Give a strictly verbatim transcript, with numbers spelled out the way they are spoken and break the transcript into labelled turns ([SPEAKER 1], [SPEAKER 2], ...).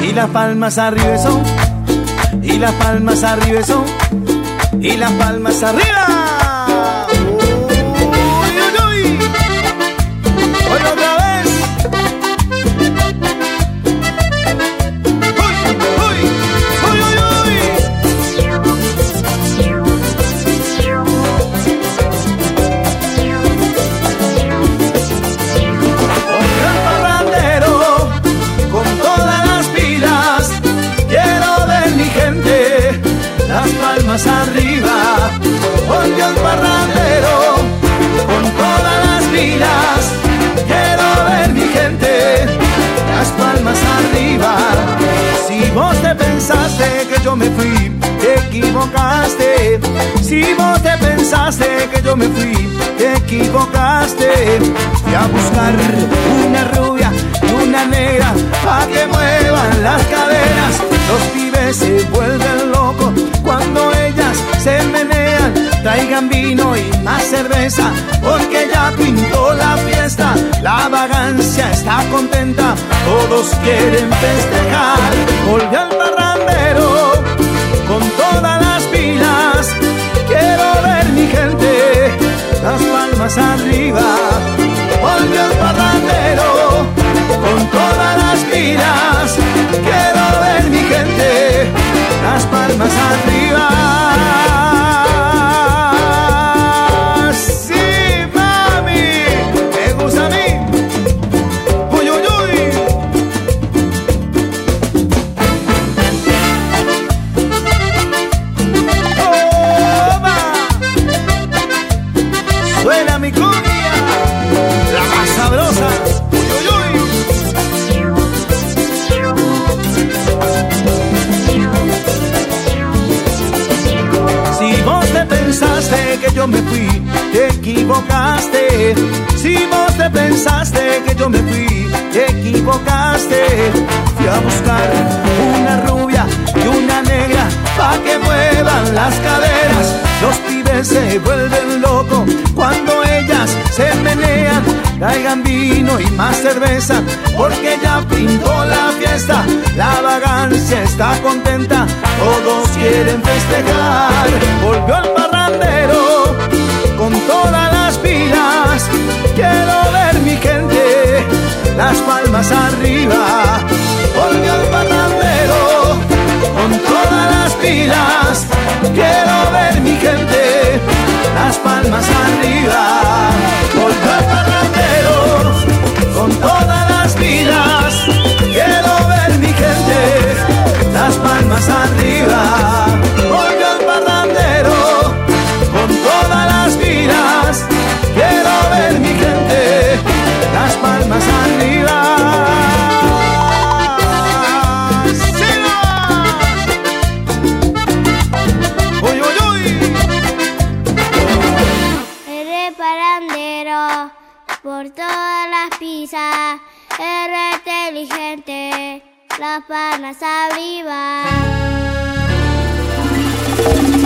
[SPEAKER 1] Y las palmas arriba eso, y las palmas arriba eso, y las palmas arriba. Uy, uy, uy. Hoy otra vez. Uy, uy, uy, uy, uy. Oiga el parrandero con todas las pilas, quiero ver mi gente, las palmas arriba. Oiga el parrandero con todas las pilas, quiero ver mi gente, las palmas arriba. Si vos te pensaste que yo me fui, te equivocaste. Si vos te pensaste que yo me fui, te equivocaste. Fui a buscar una rubia y una negra pa' que muevan las caderas. Los pibes se vuelven locos cuando ellas se menean. Traigan vino y más cerveza porque ya pintó la fiesta. La vagancia está contenta, todos quieren festejar. Volvió el parrandero con todas las pilas, quiero ver mi gente, las palmas arriba. Volvió el parrandero con todas las pilas, quiero ver mi gente, las palmas arriba. Sí, mami, me gusta a mí. Uy, uy, uy. Toma. Suena mi cumbia, la más sabrosa. Uy, uy, uy. Si vos te pensaste que yo me fui, te equivocaste. Si vos te pensaste que yo me fui, te equivocaste. Fui a buscar una rubia y una negra pa' que muevan las caderas. Los pibes se vuelven locos cuando ellas se menean. Traigan vino y más cerveza porque ya pintó la fiesta. La vagancia está contenta, todos quieren festejar. Volvió el parrandero con todas las pilas, quiero ver mi gente, las palmas arriba. Volvió el parrandero con todas las pilas, quiero ver mi gente, las palmas arriba. Volvió el parrandero con todas las pilas, quiero ver mi gente, las palmas arriba. Volvió el parrandero con todas las pilas, quiero ver mi gente, las palmas arriba. Uy, uy, uy.
[SPEAKER 2] Eres parrandero por todas las pizzas, eres inteligente, las palmas arriba.